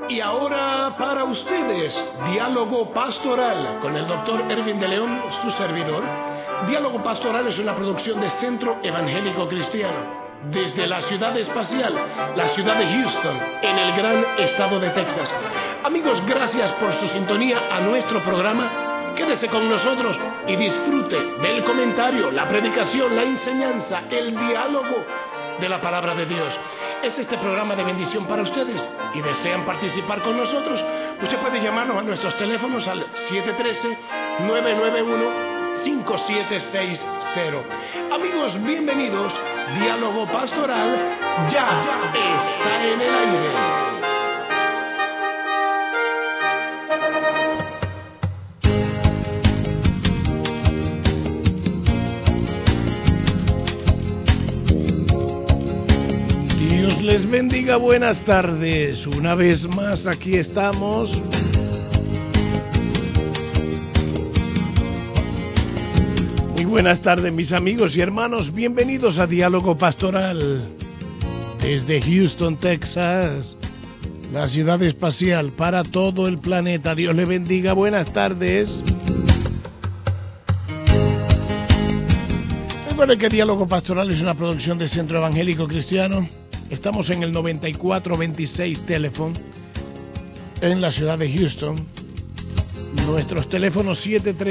Y ahora para ustedes, Diálogo Pastoral con el Dr. Erwin de León, su servidor. Diálogo Pastoral es una producción de Centro Evangélico Cristiano, desde la ciudad espacial, la ciudad de Houston, en el gran estado de Texas. Amigos, gracias por su sintonía a nuestro programa. Quédese con nosotros y disfrute del comentario, la predicación, la enseñanza, el diálogo de la palabra de Dios. Es este programa de bendición para ustedes y desean participar con nosotros. Usted puede llamarnos a nuestros teléfonos al 713-991-5760. Amigos, bienvenidos. Diálogo Pastoral ya está en el aire. Les bendiga, buenas tardes. Una vez más aquí estamos. Muy buenas tardes, mis amigos y hermanos. Bienvenidos a Diálogo Pastoral desde Houston, Texas, la ciudad espacial para todo el planeta. Dios le bendiga, buenas tardes. Recuerden que Diálogo Pastoral es una producción de Centro Evangélico Cristiano. Estamos en el 9426 Telephone en la ciudad de Houston. Nuestros teléfonos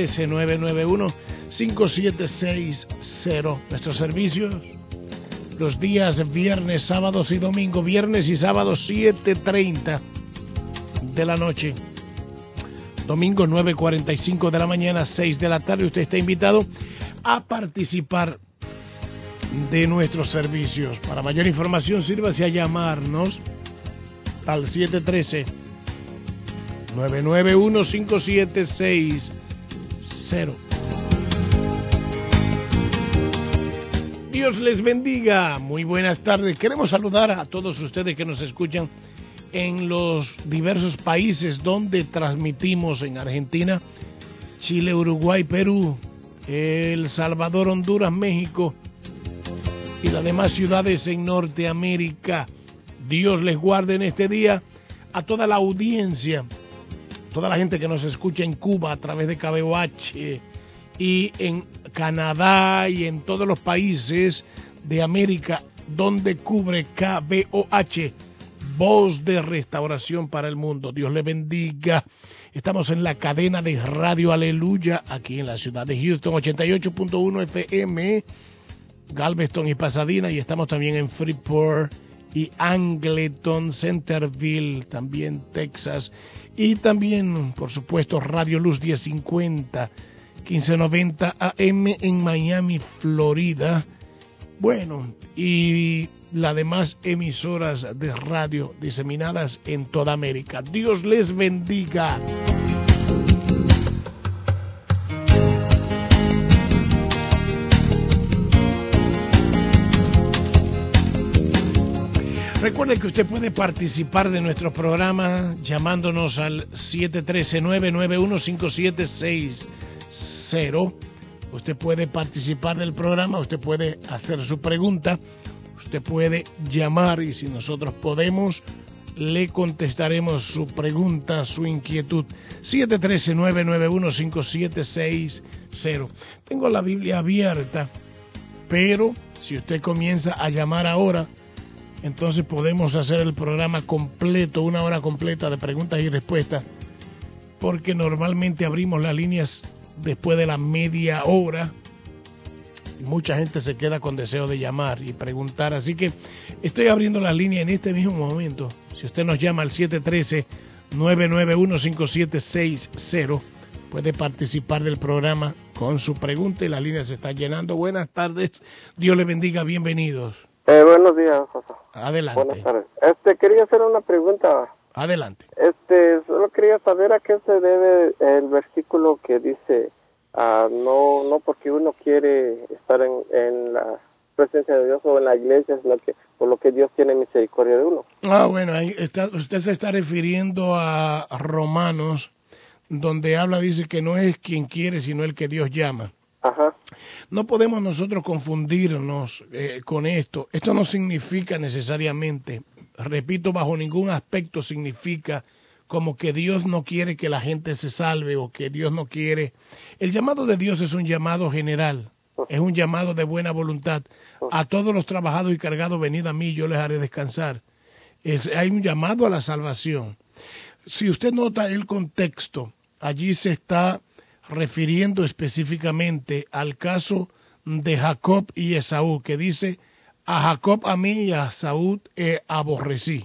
713-991-5760. Nuestros servicios los días viernes, sábados y domingo. Viernes y sábados 7:30 de la noche. Domingo 9:45 de la mañana, 6 de la tarde. Usted está invitado a participar de nuestros servicios. Para mayor información, sírvase a llamarnos al 713-991-5760. Dios les bendiga. Muy buenas tardes. Queremos saludar a todos ustedes que nos escuchan en los diversos países donde transmitimos: en Argentina, Chile, Uruguay, Perú, El Salvador, Honduras, México y las demás ciudades en Norteamérica. Dios les guarde en este día a toda la audiencia, toda la gente que nos escucha en Cuba a través de KBOH y en Canadá y en todos los países de América donde cubre KBOH, Voz de Restauración para el Mundo. Dios les bendiga. Estamos en la cadena de Radio Aleluya aquí en la ciudad de Houston, 88.1 FM, Galveston y Pasadena, y estamos también en Freeport y Angleton, Centerville, también Texas, y también, por supuesto, Radio Luz 1050, 1590 AM en Miami, Florida. Bueno, y las demás emisoras de radio diseminadas en toda América. Dios les bendiga. Recuerde que usted puede participar de nuestro programa llamándonos al 713-991-5760. Usted puede participar del programa, usted puede hacer su pregunta, usted puede llamar y si nosotros podemos, le contestaremos su pregunta, su inquietud. 713-991-5760. Tengo la Biblia abierta, pero si usted comienza a llamar ahora, entonces podemos hacer el programa completo, una hora completa de preguntas y respuestas, porque normalmente abrimos las líneas después de la media hora y mucha gente se queda con deseo de llamar y preguntar, así que estoy abriendo la línea en este mismo momento. Si usted nos llama al 713-991-5760, puede participar del programa con su pregunta y la línea se está llenando. Buenas tardes, Dios le bendiga, bienvenidos. Buenos días, José. Adelante. Buenas tardes. Quería hacer una pregunta. Adelante. Solo quería saber a qué se debe el versículo que dice, no porque uno quiere estar en la presencia de Dios o en la iglesia, sino que por lo que Dios tiene misericordia de uno. Bueno, ahí está, usted se está refiriendo a Romanos, donde habla, dice que no es quien quiere, sino el que Dios llama. Ajá. No podemos nosotros confundirnos con esto. Esto no significa necesariamente repito, bajo ningún aspecto significa como que Dios no quiere que la gente se salve o que Dios no quiere. El llamado de Dios es un llamado general, es un llamado de buena voluntad. A todos los trabajados y cargados, venid a mí, yo les haré descansar. Hay un llamado a la salvación. Si usted nota el contexto, allí se está refiriendo específicamente al caso de Jacob y Esaú, que dice, a Jacob a mí y a Esaú aborrecí.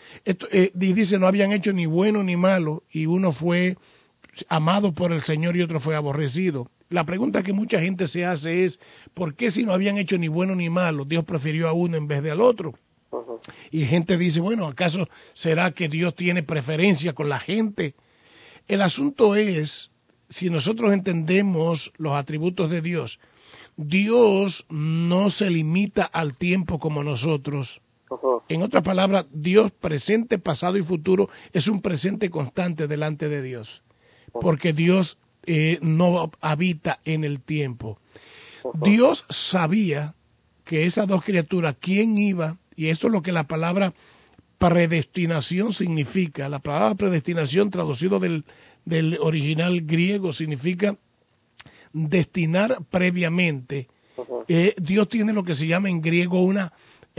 Y dice, no habían hecho ni bueno ni malo, y uno fue amado por el Señor y otro fue aborrecido. La pregunta que mucha gente se hace es, ¿por qué si no habían hecho ni bueno ni malo, Dios prefirió a uno en vez de al otro? Y gente dice, bueno, ¿acaso será que Dios tiene preferencia con la gente? El asunto es, si nosotros entendemos los atributos de Dios, Dios no se limita al tiempo como nosotros. En otras palabras, Dios presente, pasado y futuro es un presente constante delante de Dios, porque Dios no habita en el tiempo. Dios sabía que esas dos criaturas, quién iba, y eso es lo que la palabra predestinación significa. La palabra predestinación, traducido del original griego, significa destinar previamente. Dios tiene lo que se llama en griego una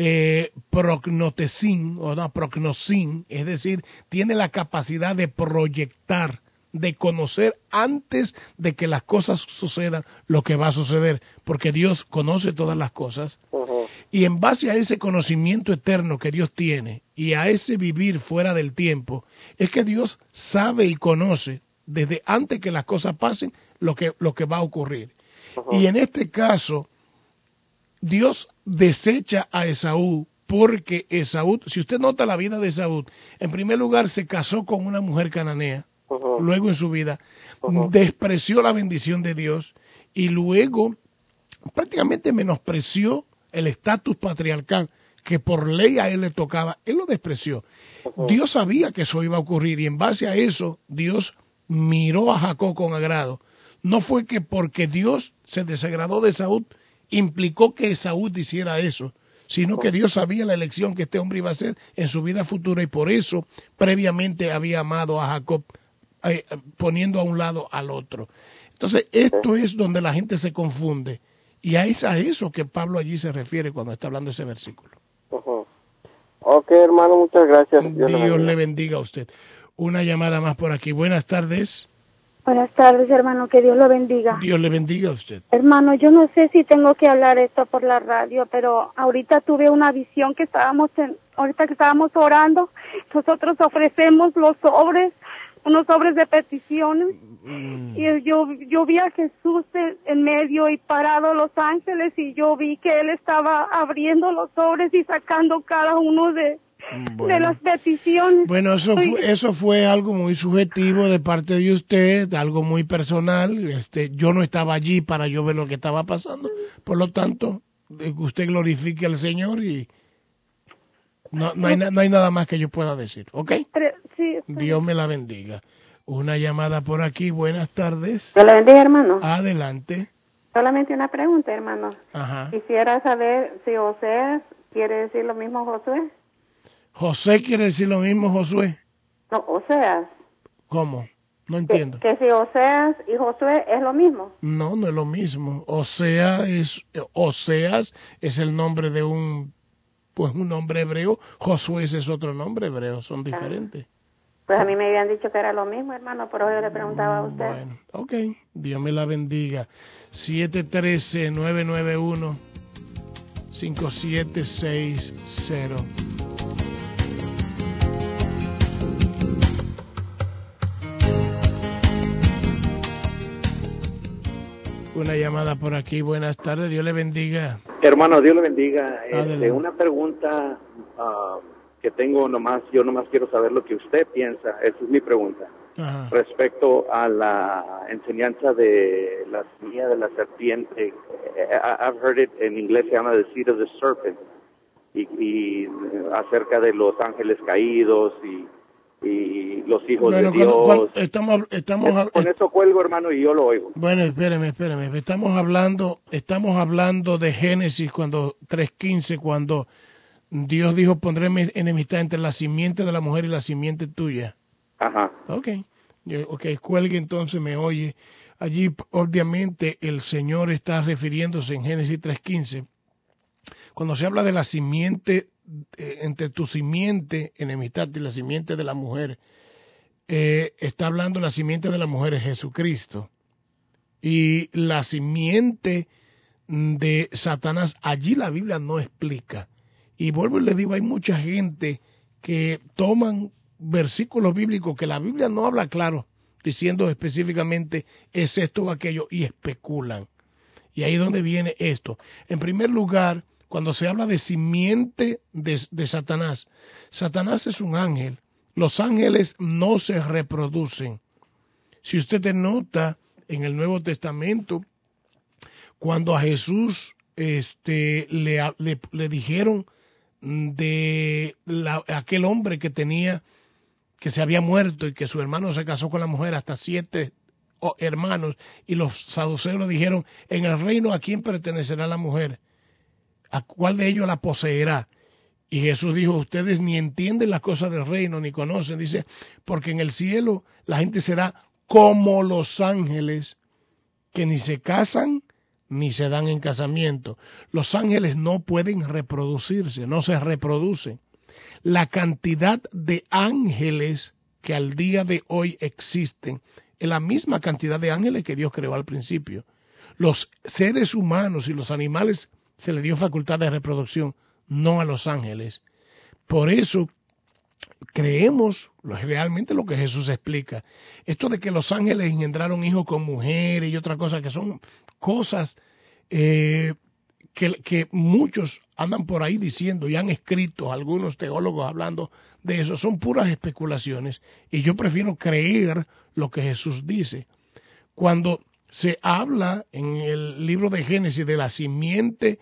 prognotesin, o una prognosin, es decir, tiene la capacidad de proyectar, de conocer antes de que las cosas sucedan lo que va a suceder, porque Dios conoce todas las cosas. Y en base a ese conocimiento eterno que Dios tiene y a ese vivir fuera del tiempo, es que Dios sabe y conoce desde antes que las cosas pasen lo que va a ocurrir. Y en este caso, Dios desecha a Esaú porque Esaú, si usted nota la vida de Esaú, en primer lugar se casó con una mujer cananea, luego en su vida despreció la bendición de Dios y luego prácticamente menospreció el estatus patriarcal que por ley a él le tocaba, él lo despreció. Dios sabía que eso iba a ocurrir y en base a eso Dios miró a Jacob con agrado. No fue que porque Dios se desagradó de Esaú implicó que Esaú hiciera eso, sino que Dios sabía la elección que este hombre iba a hacer en su vida futura y por eso previamente había amado a Jacob poniendo a un lado al otro. Entonces esto es donde la gente se confunde y es a eso que Pablo allí se refiere cuando está hablando ese versículo. Ok, hermano, muchas gracias. Dios le bendiga a usted. Una llamada más por aquí. Buenas tardes. Buenas tardes, hermano, que Dios lo bendiga. Dios le bendiga a usted. Hermano, yo no sé si tengo que hablar esto por la radio, pero ahorita tuve una visión que ahorita que estábamos orando, nosotros ofrecemos los sobres, unos sobres de peticiones, y yo vi a Jesús en medio y parado los ángeles, y yo vi que Él estaba abriendo los sobres y sacando cada uno de las peticiones. Bueno, eso fue algo muy subjetivo de parte de usted, algo muy personal. Yo no estaba allí para yo ver lo que estaba pasando. Por lo tanto, usted glorifique al Señor y no hay nada más que yo pueda decir, ¿ok? Sí, Dios me la bendiga. Una llamada por aquí. Buenas tardes. Dios le bendiga, hermano. Adelante. Solamente una pregunta, hermano. Ajá. Quisiera saber si Oseas quiere decir lo mismo Josué. ¿José quiere decir lo mismo, Josué? No, Oseas. ¿Cómo? No entiendo. Que si Oseas y Josué es lo mismo. No, no es lo mismo. Oseas es el nombre de un nombre hebreo. Josué es otro nombre hebreo. Son diferentes. Pues a mí me habían dicho que era lo mismo, hermano, por eso yo le preguntaba a usted. Bueno, ok. Dios me la bendiga. 713-991-5760. Una llamada por aquí. Buenas tardes. Dios le bendiga. Hermano, Dios le bendiga. Una pregunta que tengo yo nomás quiero saber lo que usted piensa. Esa es mi pregunta. Ajá. Respecto a la enseñanza de la semilla de la serpiente. I've heard it, en inglés se llama the seed of the serpent. Y acerca de los ángeles caídos y los hijos de Dios. Con eso cuelgo, hermano, y yo lo oigo. Bueno, espéreme. Estamos hablando de Génesis 3:15, cuando Dios dijo, pondré enemistad entre la simiente de la mujer y la simiente tuya. Ajá. Ok, cuelgue entonces, me oye. Allí obviamente el Señor está refiriéndose en Génesis 3:15. Cuando se habla de la simiente, entre tu simiente, enemistad y la simiente de la mujer, está hablando la simiente de la mujer es Jesucristo. Y la simiente de Satanás, allí la Biblia no explica. Y vuelvo y le digo, hay mucha gente que toman versículos bíblicos que la Biblia no habla claro, diciendo específicamente es esto o aquello, y especulan. Y ahí es donde viene esto. En primer lugar, cuando se habla de simiente de Satanás, Satanás es un ángel. Los ángeles no se reproducen. Si usted te nota en el Nuevo Testamento, cuando a Jesús le dijeron de aquel hombre que se había muerto y que su hermano se casó con la mujer, hasta 7 hermanos, y los saduceos le dijeron, en el reino a quién pertenecerá la mujer, a cuál de ellos la poseerá. Y Jesús dijo, ustedes ni entienden las cosas del reino, ni conocen, dice, porque en el cielo la gente será como los ángeles, que ni se casan ni se dan en casamiento. Los ángeles no pueden reproducirse, no se reproducen. La cantidad de ángeles que al día de hoy existen es la misma cantidad de ángeles que Dios creó al principio. Los seres humanos y los animales se les dio facultad de reproducción, no a los ángeles. Por eso creemos realmente lo que Jesús explica. Esto de que los ángeles engendraron hijos con mujeres y otra cosa, que son cosas que muchos andan por ahí diciendo y han escrito algunos teólogos hablando de eso, son puras especulaciones, y yo prefiero creer lo que Jesús dice. Cuando se habla en el libro de Génesis de la simiente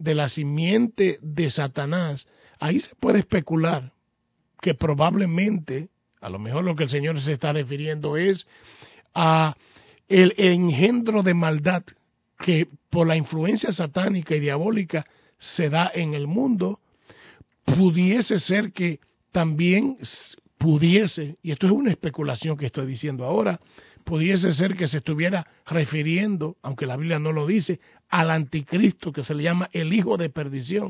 de Satanás, ahí se puede especular que probablemente, a lo mejor lo que el Señor se está refiriendo es a el engendro de maldad que por la influencia satánica y diabólica se da en el mundo. Pudiese ser que también y esto es una especulación que estoy diciendo ahora, pudiese ser que se estuviera refiriendo, aunque la Biblia no lo dice, al anticristo, que se le llama el hijo de perdición.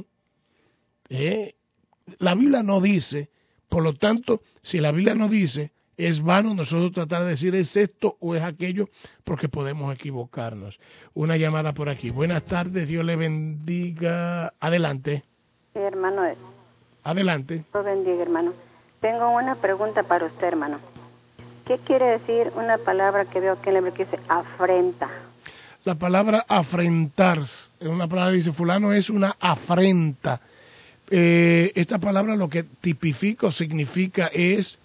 La Biblia no dice, por lo tanto, si la Biblia no dice, es vano nosotros tratar de decir es esto o es aquello, porque podemos equivocarnos. Una llamada por aquí. Buenas tardes, Dios le bendiga. Adelante. Sí, hermano. Adelante. Dios bendiga, hermano. Tengo una pregunta para usted, hermano. ¿Qué quiere decir una palabra que veo aquí en el libro que dice afrenta? La palabra afrentar, es una palabra que dice fulano es una afrenta. Esta palabra lo que tipifica o significa es,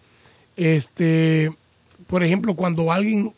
por ejemplo, cuando alguien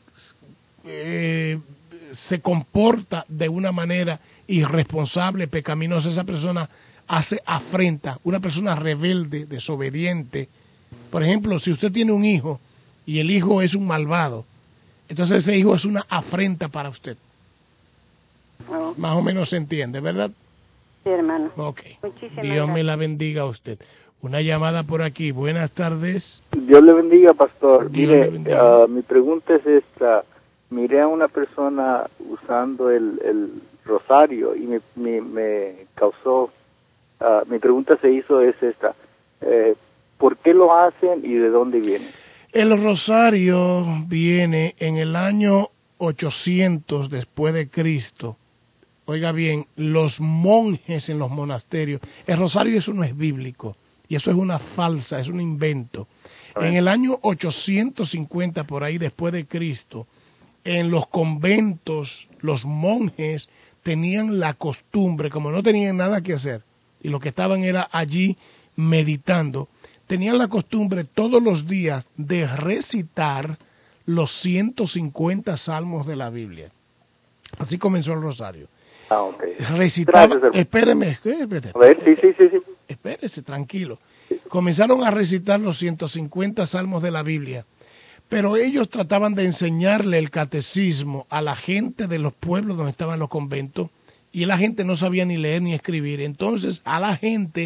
se comporta de una manera irresponsable, pecaminosa, esa persona hace afrenta, una persona rebelde, desobediente. Por ejemplo, si usted tiene un hijo y el hijo es un malvado, entonces ese hijo es una afrenta para usted. Oh. Más o menos se entiende, ¿verdad? Sí, hermano. Ok. Muchísimas Dios gracias. me la bendiga a usted. Una llamada por aquí. Buenas tardes. Dios le bendiga, pastor. Dios le Mire, bendiga. mi pregunta es esta. Miré a una persona usando el rosario y me causó... mi pregunta es esta. ¿Por qué lo hacen y de dónde viene? El rosario viene en el año 800 después de Cristo. Oiga bien, los monjes en los monasterios, el rosario eso no es bíblico, y eso es una falsa, es un invento. En el año 850 por ahí después de Cristo, en los conventos, los monjes tenían la costumbre, como no tenían nada que hacer, y lo que estaban era allí meditando, tenían la costumbre todos los días de recitar los 150 salmos de la Biblia. Así comenzó el rosario. Ok. Recitaba, Gracias, espérese, a ver, sí. espérese, tranquilo. Comenzaron a recitar los 150 salmos de la Biblia, pero ellos trataban de enseñarle el catecismo a la gente de los pueblos donde estaban los conventos, y la gente no sabía ni leer ni escribir. Entonces a la gente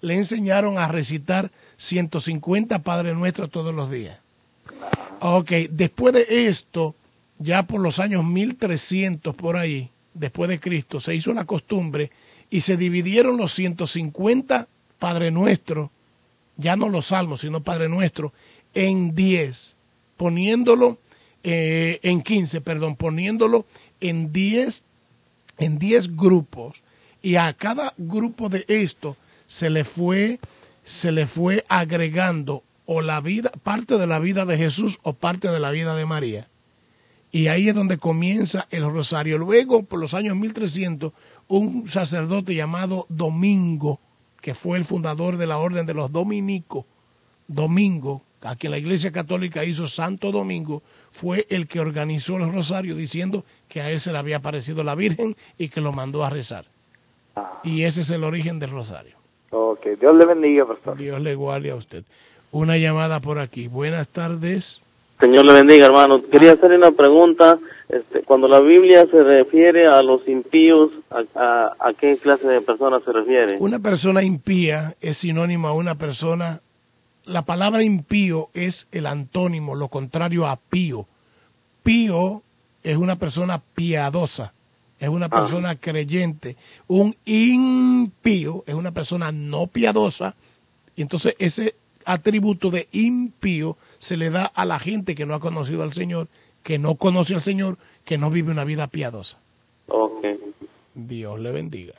le enseñaron a recitar 150 Padre Nuestro todos los días. Ok, después de esto, ya por los años 1300 por ahí, después de Cristo, se hizo la costumbre y se dividieron los 150 Padre Nuestro, ya no los salmos, sino Padre Nuestro, en 10, poniéndolo en 15, perdón, poniéndolo en 10 grupos, y a cada grupo de esto se le fue agregando o la vida, parte de la vida de Jesús o parte de la vida de María. Y ahí es donde comienza el rosario. Luego, por los años 1300, un sacerdote llamado Domingo, que fue el fundador de la orden de los dominicos, Domingo, a quien la Iglesia Católica hizo Santo Domingo, fue el que organizó el rosario, diciendo que a él se le había aparecido la Virgen y que lo mandó a rezar. Y ese es el origen del rosario. Ok, Dios le bendiga, pastor. Dios le guarde a usted. Una llamada por aquí. Buenas tardes. Señor le bendiga, hermano. Quería hacerle una pregunta. Cuando la Biblia se refiere a los impíos, ¿a qué clase de personas se refiere? Una persona impía es sinónimo a una persona. La palabra impío es el antónimo, lo contrario a pío. Pío es una persona piadosa, es una persona creyente. Un impío es una persona no piadosa, y entonces ese atributo de impío se le da a la gente que no ha conocido al Señor, que no conoce al Señor, que no vive una vida piadosa. Ok. Dios le bendiga.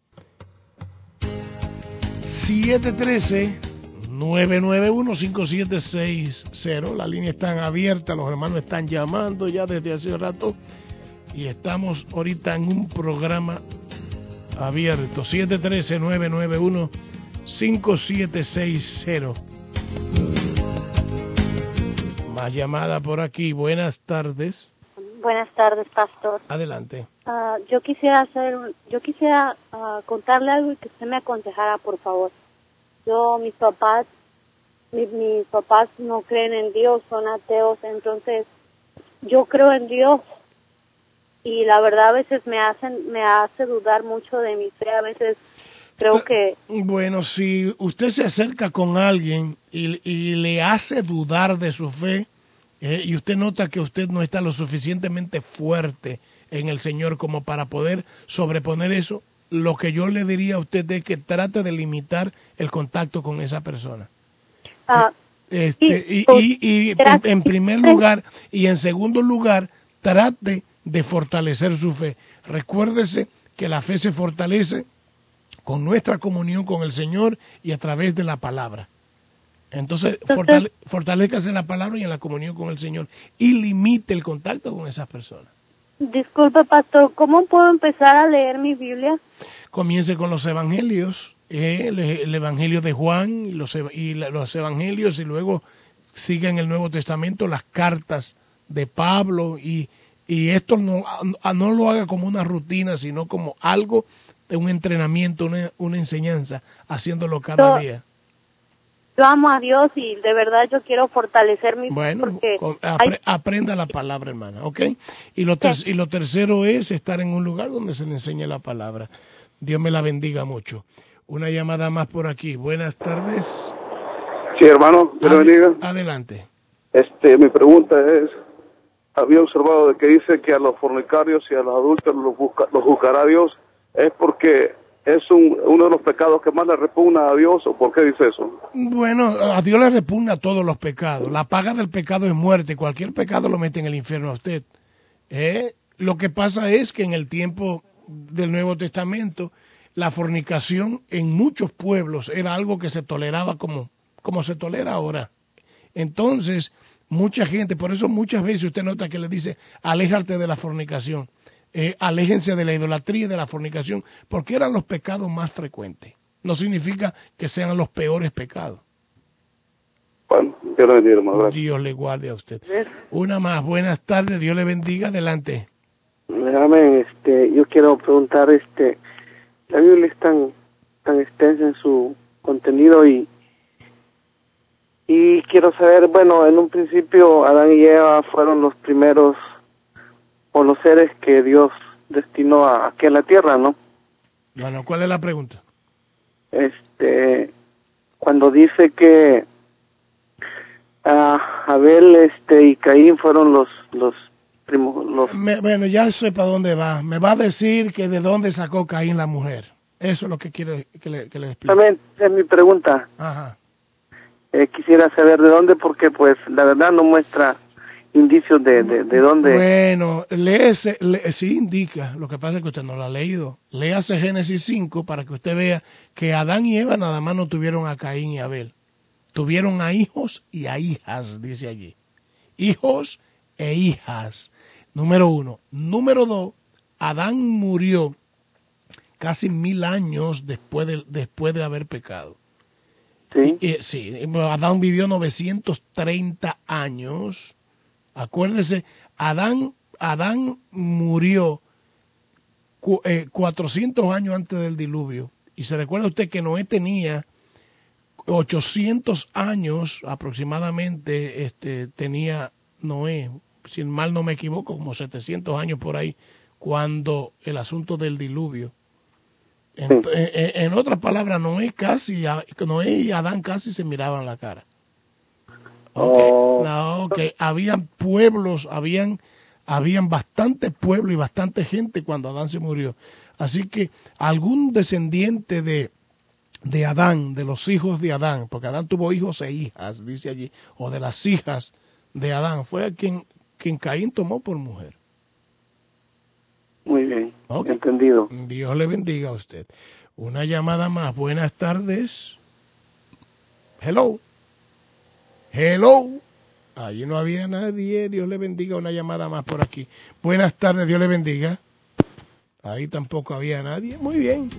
713-991-5760. La línea está abierta, los hermanos están llamando ya desde hace rato y estamos ahorita en un programa abierto. 713-991-5760. Más llamada por aquí. Buenas tardes. Buenas tardes, pastor. Adelante. Yo quisiera contarle algo y que usted me aconsejara, por favor. Mis papás no creen en Dios, son ateos, entonces yo creo en Dios y la verdad a veces me hace dudar mucho de mi fe, a veces creo que... Bueno, si usted se acerca con alguien y le hace dudar de su fe, y usted nota que usted no está lo suficientemente fuerte en el Señor como para poder sobreponer eso, lo que yo le diría a usted es que trate de limitar el contacto con esa persona. En primer lugar, y en segundo lugar, trate de fortalecer su fe. Recuérdese que la fe se fortalece con nuestra comunión con el Señor y a través de la palabra. Entonces fortalézcase en la palabra y en la comunión con el Señor y limite el contacto con esas personas. Disculpe, pastor, ¿cómo puedo empezar a leer mi Biblia? Comience con los evangelios, el evangelio de Juan y los evangelios, y luego siga en el Nuevo Testamento las cartas de Pablo, y esto no lo haga como una rutina, sino como algo de un entrenamiento, una enseñanza, haciéndolo cada día. Yo amo a Dios y de verdad yo quiero fortalecer mi fe. Bueno, aprenda la palabra, hermana, ¿ok? Y lo tercero es estar en un lugar donde se le enseñe la palabra. Dios me la bendiga mucho. Una llamada más por aquí. Buenas tardes. Sí, hermano, Dios le bendiga. Adelante. Mi pregunta es, había observado de que dice que a los fornicarios y a los adúlteros los juzgará Dios, ¿es porque es uno de los pecados que más le repugna a Dios, o por qué dice eso? Bueno, a Dios le repugna todos los pecados. La paga del pecado es muerte. Cualquier pecado lo mete en el infierno a usted. Lo que pasa es que en el tiempo del Nuevo Testamento, la fornicación en muchos pueblos era algo que se toleraba como se tolera ahora. Entonces, mucha gente, por eso muchas veces usted nota que le dice, aléjate de la fornicación. Aléjense de la idolatría y de la fornicación, porque eran los pecados más frecuentes. No significa que sean los peores pecados. Bueno, Dios le bendiga, hermano. Gracias. Dios le guarde a usted. Una más. Buenas tardes. Dios le bendiga. Adelante. Amén. Yo quiero preguntar, la Biblia es tan extensa en su contenido y quiero saber, bueno, en un principio Adán y Eva fueron los primeros o los seres que Dios destinó aquí en la tierra, ¿no? Bueno, ¿cuál es la pregunta? cuando dice que Abel y Caín fueron los primos. Bueno, ya sé para dónde va. Me va a decir que de dónde sacó Caín la mujer. Eso es lo que quiere que le explique. También es mi pregunta. Ajá. Quisiera saber de dónde, porque pues la verdad no muestra indicios de dónde. Bueno, sí indica, lo que pasa es que usted no lo ha leído. Léase Génesis 5 para que usted vea que Adán y Eva nada más no tuvieron a Caín y Abel. Tuvieron a hijos y a hijas, dice allí. Hijos e hijas. Número 1. Número 2, Adán murió casi 1000 años después de haber pecado. Sí. Sí, Adán vivió 930 años. Acuérdese, Adán murió 400 años antes del diluvio. Y se recuerda usted que Noé tenía 800 años aproximadamente, tenía Noé, si mal no me equivoco, como 700 años por ahí, cuando el asunto del diluvio. En otras palabras, Noé y Adán casi se miraban la cara. Habían pueblos, habían bastante pueblo y bastante gente cuando Adán se murió. Así que algún descendiente de Adán, de los hijos de Adán, porque Adán tuvo hijos e hijas, dice allí, o de las hijas de Adán, fue a quien Caín tomó por mujer. Muy bien, entendido. Dios le bendiga a usted. Una llamada más. Buenas tardes. Hello. Allí no había nadie. Dios le bendiga. Una llamada más por aquí. Buenas tardes. Dios le bendiga. Ahí tampoco había nadie. Muy bien.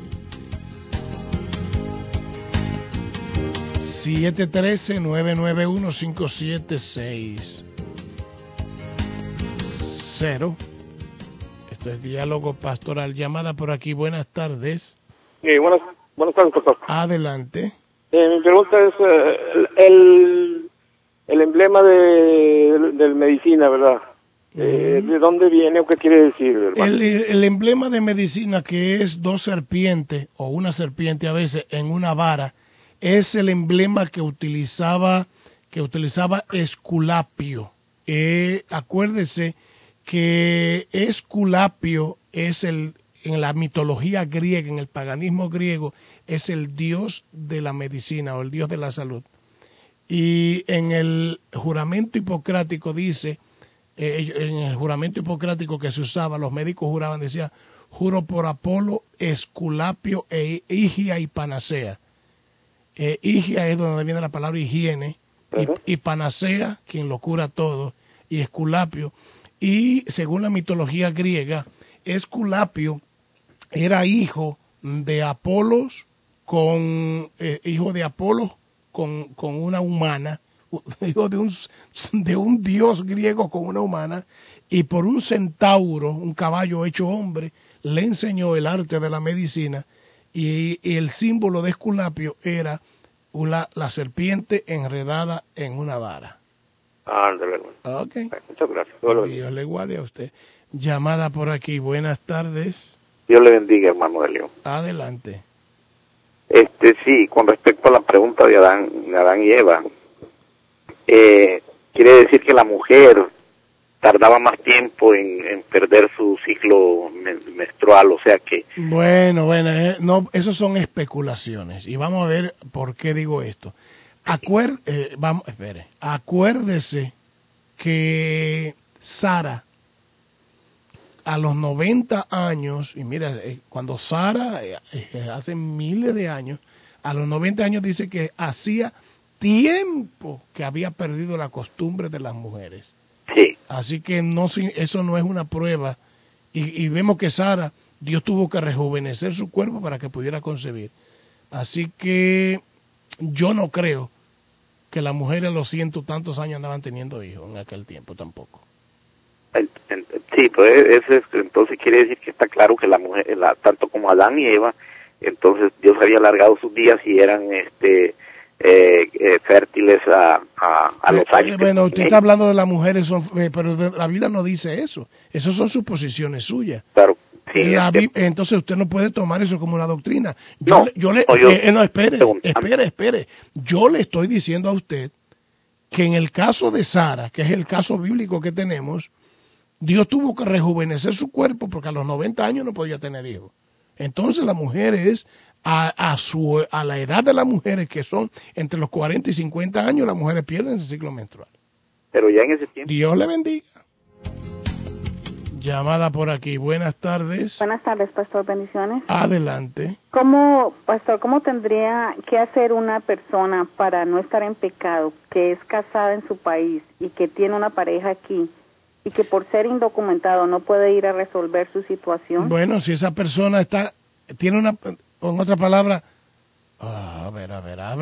713-991-5760. Esto es Diálogo Pastoral. Llamada por aquí. Buenas tardes. Buenas tardes, pastor. Adelante. Mi pregunta es el emblema de medicina, ¿verdad? ¿De dónde viene o qué quiere decir, hermano? El emblema de medicina, que es dos serpientes o una serpiente a veces en una vara, es el emblema que utilizaba Esculapio. Acuérdese que Esculapio es en la mitología griega, en el paganismo griego, es el dios de la medicina o el dios de la salud. Y en el juramento hipocrático dice, en el juramento hipocrático que se usaba, los médicos juraban, decía, juro por Apolo, Esculapio, Higia y Panacea. Higia es donde viene la palabra higiene, y Panacea, quien lo cura todo, y Esculapio. Y según la mitología griega, Esculapio era hijo de Apolos con una humana, hijo de un dios griego con una humana, y por un centauro, un caballo hecho hombre, le enseñó el arte de la medicina, y el símbolo de Esculapio era la serpiente enredada en una vara. De verdad. Okay. Muchas gracias. Dios le guarde a usted. Llamada por aquí. Buenas tardes. Dios le bendiga, hermano de León. Adelante. Sí, con respecto a la pregunta de Adán y Eva, quiere decir que la mujer tardaba más tiempo en perder su ciclo menstrual, o sea que... Bueno, no, eso son especulaciones, y vamos a ver por qué digo esto. Acuérdese que Sara, a los 90 años, y mira, cuando Sara, hace miles de años, a los 90 años dice que hacía tiempo que había perdido la costumbre de las mujeres. Sí. Así que eso no es una prueba. Y vemos que Sara, Dios tuvo que rejuvenecer su cuerpo para que pudiera concebir. Así que yo no creo que las mujeres a los 100 tantos años andaban teniendo hijos en aquel tiempo tampoco. Sí, pues entonces quiere decir que está claro que la mujer, tanto como Adán y Eva, entonces Dios había alargado sus días y eran fértiles a los años. Bueno, usted está hablando de las mujeres, pero la Biblia no dice eso. Esas son suposiciones suyas. Claro, Sí, entonces usted no puede tomar eso como una doctrina. Espere. Yo le estoy diciendo a usted que en el caso de Sara, que es el caso bíblico que tenemos, Dios tuvo que rejuvenecer su cuerpo porque a los 90 años no podía tener hijos. Entonces las mujeres, a la edad de las mujeres, que son entre los 40 y 50 años, las mujeres pierden ese ciclo menstrual. Pero ya en ese tiempo. Dios le bendiga. Llamada por aquí. Buenas tardes. Buenas tardes, pastor. Bendiciones. Adelante. Pastor, ¿cómo tendría que hacer una persona para no estar en pecado, que es casada en su país y que tiene una pareja aquí y que por ser indocumentado no puede ir a resolver su situación? Bueno, si esa persona tiene una, con otra palabra, a ver.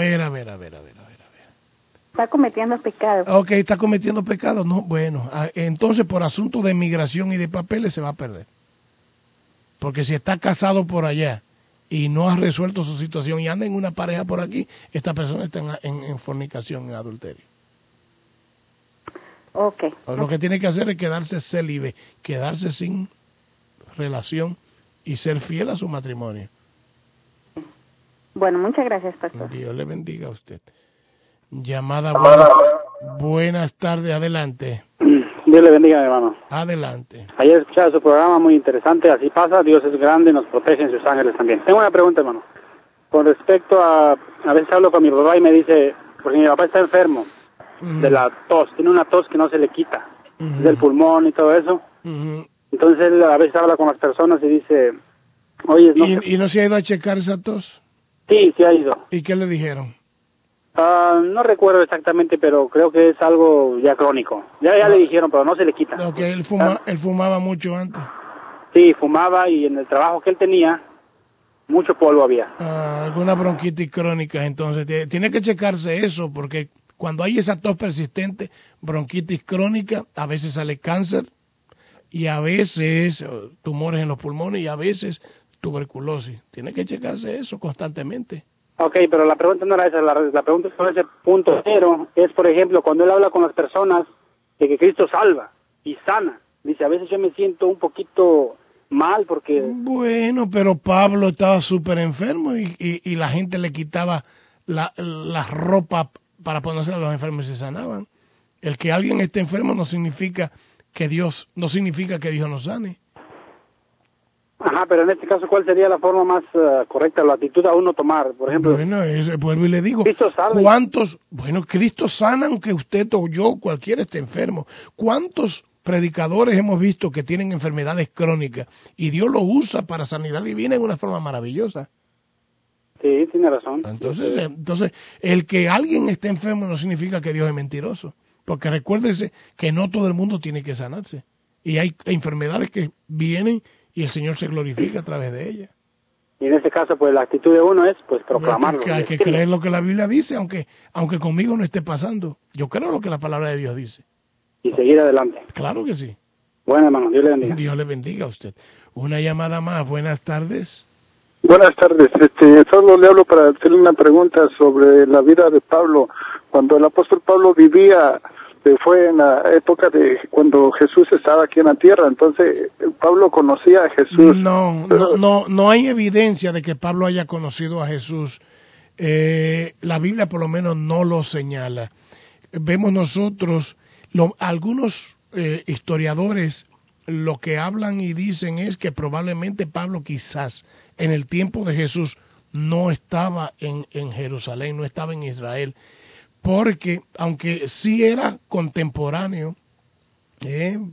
Está cometiendo pecado. Ok, está cometiendo pecado. No, bueno, entonces por asunto de migración y de papeles se va a perder. Porque si está casado por allá y no ha resuelto su situación y anda en una pareja por aquí, esta persona está en fornicación, en adulterio. Ok. Lo que tiene que hacer es quedarse célibe, quedarse sin relación y ser fiel a su matrimonio. Bueno, muchas gracias, pastor. Dios le bendiga a usted. Llamada. Buenas tardes, adelante. Dios le bendiga, hermano. Adelante. Ayer escuchaba su programa, muy interesante. Así pasa, Dios es grande, nos protege en sus ángeles también. Tengo una pregunta, hermano. Con respecto a veces hablo con mi papá y me dice, porque mi papá está enfermo de la tos, tiene una tos que no se le quita, del pulmón y todo eso. Entonces él a veces habla con las personas y dice, oye, no. ¿Y no se ha ido a checar esa tos? Sí, ha ido. ¿Y qué le dijeron? No recuerdo exactamente, pero creo que es algo ya crónico. Ya le dijeron, pero no se le quita. Okay, él fumaba mucho antes. Sí, fumaba y en el trabajo que él tenía, mucho polvo había. Alguna bronquitis crónica, entonces. Tiene que checarse eso, porque cuando hay esa tos persistente, bronquitis crónica, a veces sale cáncer y a veces tumores en los pulmones y a veces tuberculosis. Tiene que checarse eso constantemente. Ok, pero la pregunta no era esa, la pregunta sobre ese punto cero es, por ejemplo, cuando él habla con las personas de que Cristo salva y sana, dice, a veces yo me siento un poquito mal porque... Bueno, pero Pablo estaba súper enfermo y la gente le quitaba la ropa para ponerse a los enfermos y se sanaban. El que alguien esté enfermo no significa que Dios no nos sane. Ajá, pero en este caso, ¿cuál sería la forma más correcta, la actitud a uno tomar? Por ejemplo, bueno, vuelvo y le digo, Cristo sana aunque usted o yo, cualquiera esté enfermo. ¿Cuántos predicadores hemos visto que tienen enfermedades crónicas y Dios lo usa para sanidad divina en una forma maravillosa? Sí, tiene razón. Entonces, el que alguien esté enfermo no significa que Dios es mentiroso, porque recuérdese que no todo el mundo tiene que sanarse y hay enfermedades que vienen y el Señor se glorifica a través de ella. Y en este caso, pues la actitud de uno es pues proclamarlo. Hay que creer lo que la Biblia dice, aunque conmigo no esté pasando. Yo creo lo que la palabra de Dios dice. Y seguir adelante. Claro que sí. Bueno, hermano, Dios le bendiga. Dios le bendiga a usted. Una llamada más. Buenas tardes. Buenas tardes. Solo le hablo para hacerle una pregunta sobre la vida de Pablo. Cuando el apóstol Pablo vivía, fue en la época de cuando Jesús estaba aquí en la tierra, entonces Pablo conocía a Jesús. No hay evidencia de que Pablo haya conocido a Jesús. La Biblia por lo menos no lo señala. Vemos nosotros, algunos historiadores lo que hablan y dicen es que probablemente Pablo quizás en el tiempo de Jesús no estaba en Jerusalén, no estaba en Israel, porque aunque sí era contemporáneo en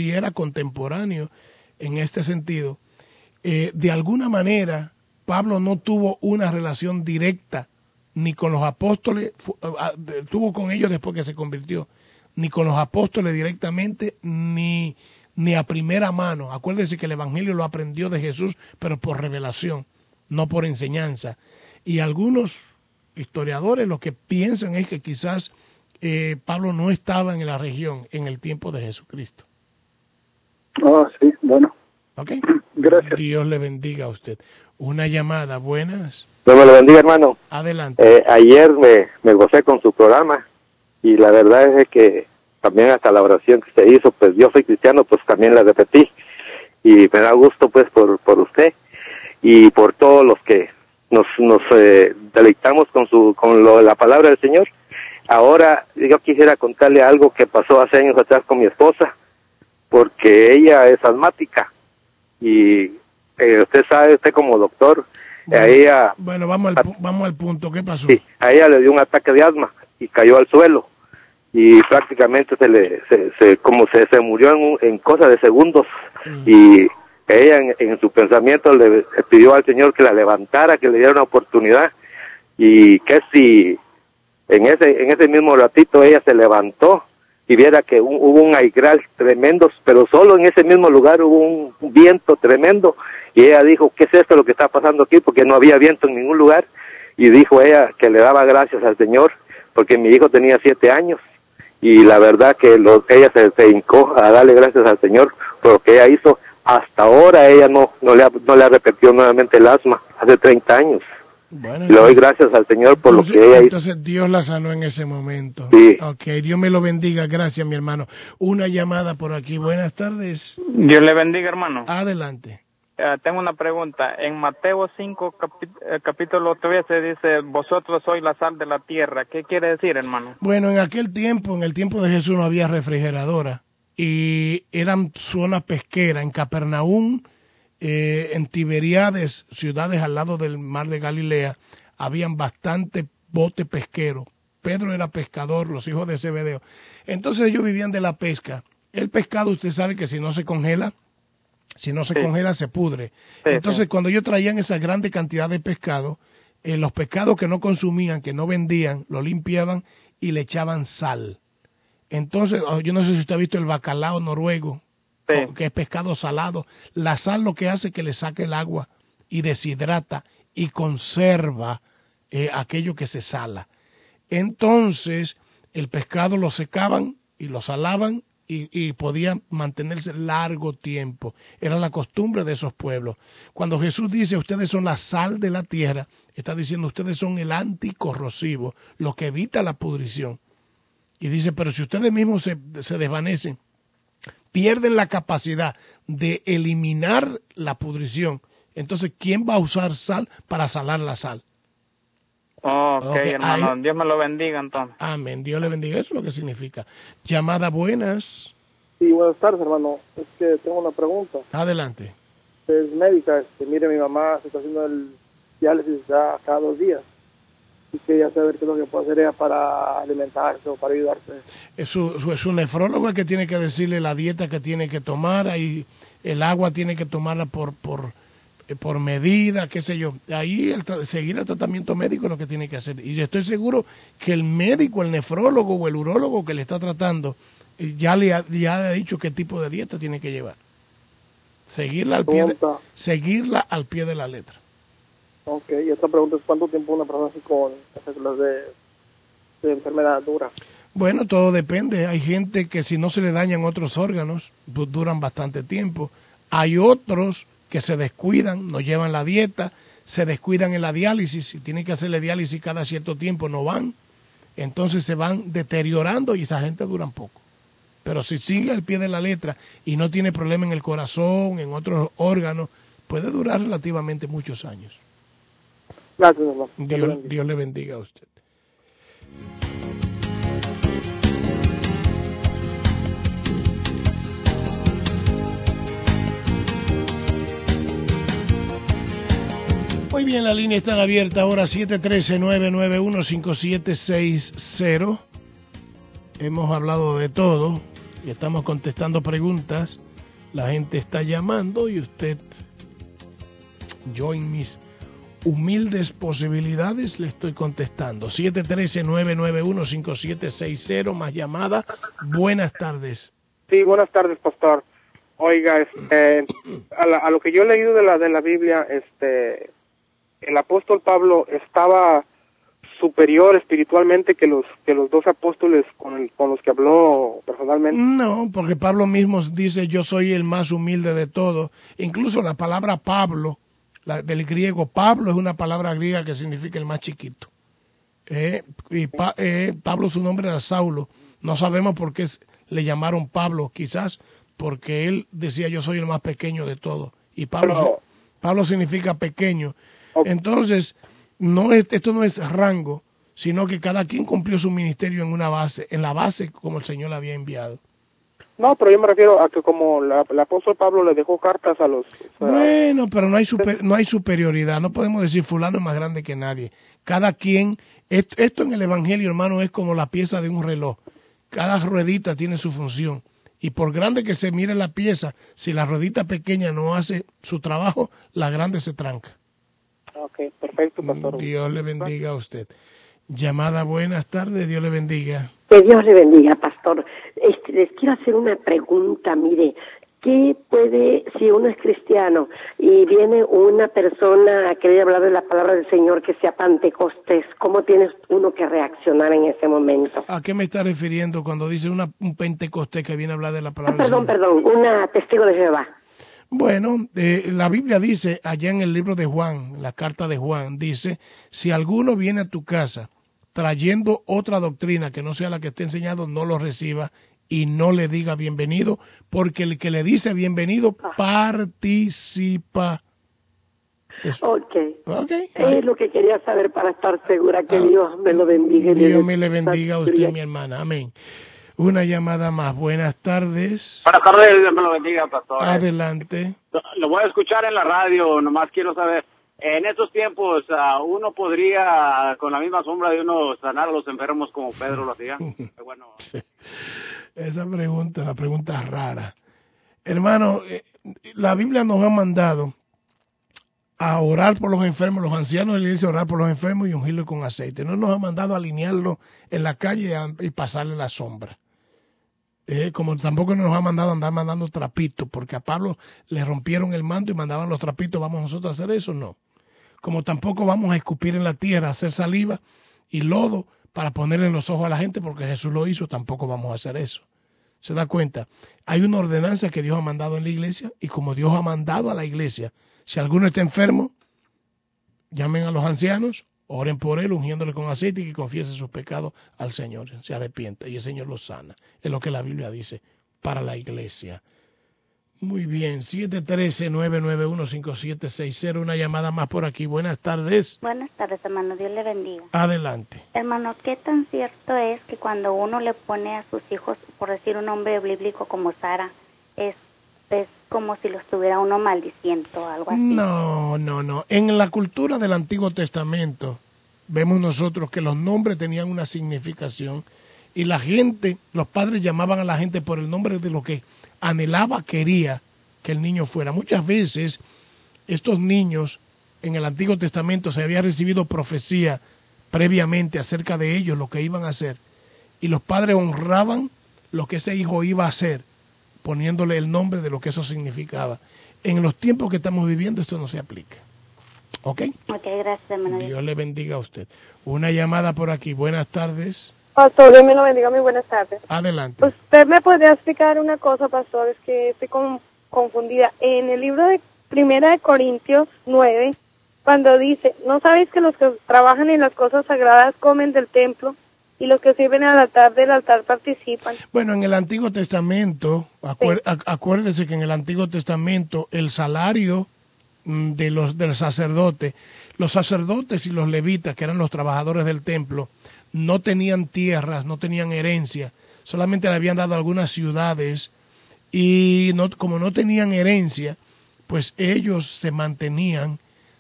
este sentido, de alguna manera Pablo no tuvo una relación directa ni con los apóstoles, tuvo con ellos después que se convirtió, ni con los apóstoles directamente, ni a primera mano. Acuérdense que el Evangelio lo aprendió de Jesús, pero por revelación, no por enseñanza. Y algunos historiadores lo que piensan es que quizás Pablo no estaba en la región en el tiempo de Jesucristo. Sí, bueno. Ok. Gracias. Dios le bendiga a usted. Una llamada, buenas. Dios me lo bendiga, hermano. Adelante. Ayer me gocé con su programa y la verdad es que también hasta la oración que se hizo, pues yo soy cristiano, pues también la repetí. y me da gusto pues por usted y por todos los que nos deleitamos con la palabra del Señor. Ahora yo quisiera contarle algo que pasó hace años atrás con mi esposa, porque ella es asmática y usted sabe, usted como doctor, a ella... Bueno, vamos al punto, ¿qué pasó? Sí, a ella le dio un ataque de asma y cayó al suelo y prácticamente se murió en cosa de segundos. Y ella en su pensamiento le pidió al Señor que la levantara, que le diera una oportunidad, y que si en ese mismo ratito ella se levantó y viera que hubo un aigral tremendo, pero solo en ese mismo lugar hubo un viento tremendo, y ella dijo, ¿qué es esto lo que está pasando aquí? Porque no había viento en ningún lugar, y dijo ella que le daba gracias al Señor, porque mi hijo tenía 7 años, y la verdad que ella se hincó a darle gracias al Señor por lo que ella hizo. Hasta ahora ella no le ha repetido nuevamente el asma, hace 30 años. Bueno, le doy gracias al Señor por lo que ella hizo. Entonces Dios la sanó en ese momento. Sí. Ok, Dios me lo bendiga. Gracias, mi hermano. Una llamada por aquí. Buenas tardes. Dios le bendiga, hermano. Adelante. Tengo una pregunta. En Mateo 5, capítulo 13, dice, vosotros sois la sal de la tierra. ¿Qué quiere decir, hermano? Bueno, en aquel tiempo, en el tiempo de Jesús, no había refrigeradora. Y eran zonas pesqueras. En Capernaum, en Tiberíades, ciudades al lado del mar de Galilea, habían bastante bote pesquero. Pedro era pescador, los hijos de Zebedeo. Entonces ellos vivían de la pesca. El pescado, usted sabe que si no se congela, se pudre. Entonces, cuando ellos traían esa grande cantidad de pescado, los pescados que no consumían, que no vendían, lo limpiaban y le echaban sal. Entonces, yo no sé si usted ha visto el bacalao noruego, que es pescado salado. La sal lo que hace es que le saque el agua y deshidrata y conserva aquello que se sala. Entonces, el pescado lo secaban y lo salaban y podía mantenerse largo tiempo. Era la costumbre de esos pueblos. Cuando Jesús dice, ustedes son la sal de la tierra, está diciendo, ustedes son el anticorrosivo, lo que evita la pudrición. Y dice, pero si ustedes mismos se desvanecen, pierden la capacidad de eliminar la pudrición, entonces, ¿quién va a usar sal para salar la sal? Okay, hermano, ahí, Dios me lo bendiga entonces. Amén, Dios le bendiga, eso es lo que significa. Llamada, buenas. Sí, buenas tardes, hermano. Es que tengo una pregunta. Adelante. Es médica, mire, mi mamá se está haciendo el diálisis ya cada 2 días. Y quería saber qué es lo que puede hacer ella para alimentarse o para ayudarse. Es su nefrólogo el que tiene que decirle la dieta que tiene que tomar, ahí el agua tiene que tomarla por medida, qué sé yo. Ahí seguir el tratamiento médico es lo que tiene que hacer. Y estoy seguro que el médico, el nefrólogo o el urólogo que le está tratando ya le ha dicho qué tipo de dieta tiene que llevar. Seguirla al pie de la letra. Ok, y esta pregunta es ¿cuánto tiempo una persona así con células de enfermedad dura? Bueno, todo depende. Hay gente que si no se le dañan otros órganos, duran bastante tiempo. Hay otros que se descuidan, no llevan la dieta, se descuidan en la diálisis, si tienen que hacerle diálisis cada cierto tiempo no van, entonces se van deteriorando y esa gente duran poco. Pero si sigue al pie de la letra y no tiene problema en el corazón, en otros órganos, puede durar relativamente muchos años. Gracias, hermano. Dios le bendiga a usted. Muy bien, la línea está abierta ahora, 713-991-5760. Hemos hablado de todo y estamos contestando preguntas. La gente está llamando y usted, yo en mis humildes posibilidades le estoy contestando. 713-991-5760, más llamada. Buenas tardes. Sí, buenas tardes, pastor. Oiga, a lo que yo he leído de la Biblia, el apóstol Pablo estaba superior espiritualmente que los 2 apóstoles con los que habló personalmente. No, porque Pablo mismo dice, yo soy el más humilde de todos. Incluso la palabra Pablo, del griego, Pablo es una palabra griega que significa el más chiquito. Pablo, su nombre era Saulo. No sabemos por qué le llamaron Pablo, quizás porque él decía yo soy el más pequeño de todos, y Pablo significa pequeño. Entonces, esto no es rango, sino que cada quien cumplió su ministerio en la base como el Señor le había enviado. No, pero yo me refiero a que como el apóstol Pablo le dejó cartas a los... Bueno, pero no hay superioridad, no podemos decir fulano es más grande que nadie. Cada quien, esto en el Evangelio, hermano, es como la pieza de un reloj. Cada ruedita tiene su función. Y por grande que se mire la pieza, si la ruedita pequeña no hace su trabajo, la grande se tranca. Ok, perfecto, pastor. Dios le bendiga a usted. Llamada, buenas tardes, Dios le bendiga. Que Dios le bendiga, pastor. Les quiero hacer una pregunta, mire, ¿qué puede, si uno es cristiano y viene una persona a querer hablar de la palabra del Señor que sea Pentecostés, cómo tiene uno que reaccionar en ese momento? ¿A qué me está refiriendo cuando dice un Pentecostés que viene a hablar de la palabra del Señor? Perdón, una testigo de Jehová. Bueno, la Biblia dice, allá en el libro de Juan, la carta de Juan, dice, si alguno viene a tu casa trayendo otra doctrina que no sea la que esté enseñado, no lo reciba y no le diga bienvenido, porque el que le dice bienvenido participa. Okay. Es lo que quería saber para estar segura que Dios me lo bendiga. Dios me le bendiga a usted, mi hermana. Amén. Una llamada más. Buenas tardes. Buenas tardes, Dios me lo bendiga, pastor. Adelante. Lo voy a escuchar en la radio, nomás quiero saber. En estos tiempos, uno podría, con la misma sombra de uno, sanar a los enfermos como Pedro lo hacía. Bueno. Esa pregunta, la pregunta rara. Hermano, la Biblia nos ha mandado a orar por los enfermos, los ancianos de la iglesia, orar por los enfermos y ungirlos con aceite. No nos ha mandado a alinearlos en la calle y pasarle la sombra. Como tampoco nos ha mandado a andar mandando trapitos, porque a Pablo le rompieron el manto y mandaban los trapitos. ¿Vamos nosotros a hacer eso? No. Como tampoco vamos a escupir en la tierra, hacer saliva y lodo para ponerle en los ojos a la gente, porque Jesús lo hizo, tampoco vamos a hacer eso. ¿Se da cuenta? Hay una ordenanza que Dios ha mandado en la iglesia, y como Dios ha mandado a la iglesia, si alguno está enfermo, llamen a los ancianos, oren por él, ungiéndole con aceite y que confiese sus pecados al Señor, se arrepienta y el Señor lo sana. Es lo que la Biblia dice para la iglesia. Muy bien, 713-991-5760, una llamada más por aquí. Buenas tardes. Buenas tardes, hermano, Dios le bendiga. Adelante. Hermano, ¿qué tan cierto es que cuando uno le pone a sus hijos, por decir un nombre bíblico como Sara, es como si lo estuviera uno maldiciendo o algo así? No. En la cultura del Antiguo Testamento vemos nosotros que los nombres tenían una significación y la gente, los padres llamaban a la gente por el nombre de lo que anhelaba, quería que el niño fuera. Muchas veces estos niños en el Antiguo Testamento se había recibido profecía previamente acerca de ellos, lo que iban a hacer, y los padres honraban lo que ese hijo iba a hacer, poniéndole el nombre de lo que eso significaba. En los tiempos que estamos viviendo esto no se aplica. ¿Ok? Ok, gracias, hermano. Dios le bendiga a usted. Una llamada por aquí. Buenas tardes. Pastor, Dios me lo bendiga. Muy buenas tardes. Adelante. ¿Usted me podría explicar una cosa, pastor? Es que estoy confundida. En el libro de Primera de Corintios 9, cuando dice, ¿no sabéis que los que trabajan en las cosas sagradas comen del templo y los que sirven al altar del altar participan? Bueno, en el Antiguo Testamento, acuérdese que en el Antiguo Testamento el salario del sacerdote, los sacerdotes y los levitas, que eran los trabajadores del templo, no tenían tierras, no tenían herencia, solamente le habían dado algunas ciudades y como no tenían herencia, pues ellos se mantenían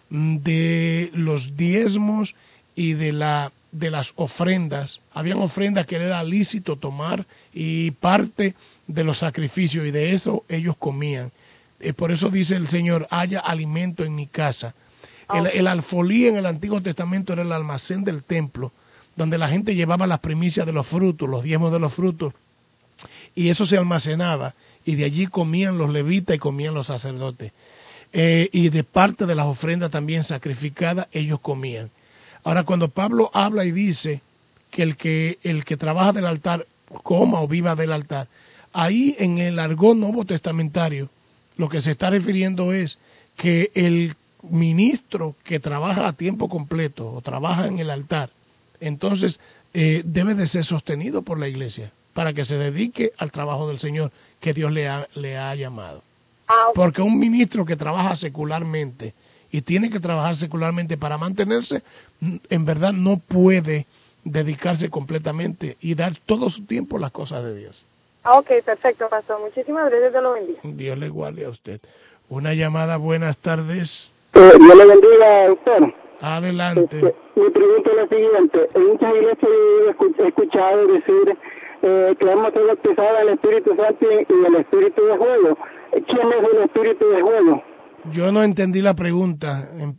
de los diezmos y de las ofrendas. Habían ofrendas que era lícito tomar y parte de los sacrificios, y de eso ellos comían. Por eso dice el Señor, haya alimento en mi casa. El alfolí en el Antiguo Testamento era el almacén del templo, donde la gente llevaba las primicias de los frutos, los diezmos de los frutos, y eso se almacenaba, y de allí comían los levitas y comían los sacerdotes. Y de parte de las ofrendas también sacrificadas, ellos comían. Ahora, cuando Pablo habla y dice que el que trabaja del altar coma o viva del altar, ahí en el argot nuevo testamentario, lo que se está refiriendo es que el ministro que trabaja a tiempo completo o trabaja en el altar, entonces debe de ser sostenido por la iglesia. para que se dedique al trabajo del Señor que Dios le ha llamado. Ah, okay. Porque un ministro que trabaja secularmente y tiene que trabajar secularmente para mantenerse, en verdad no puede dedicarse completamente y dar todo su tiempo a las cosas de Dios. Ok, perfecto, pastor. Muchísimas gracias, Dios lo bendiga. Dios le guarde a usted. Una llamada, buenas tardes. Dios le bendiga, doctor. Adelante. Mi pregunta es la siguiente. En muchas iglesias he escuchado decir que vamos a ser bautizados en el Espíritu Santo y en el Espíritu de juego. ¿Quién es el Espíritu de juego? Yo no entendí la pregunta. En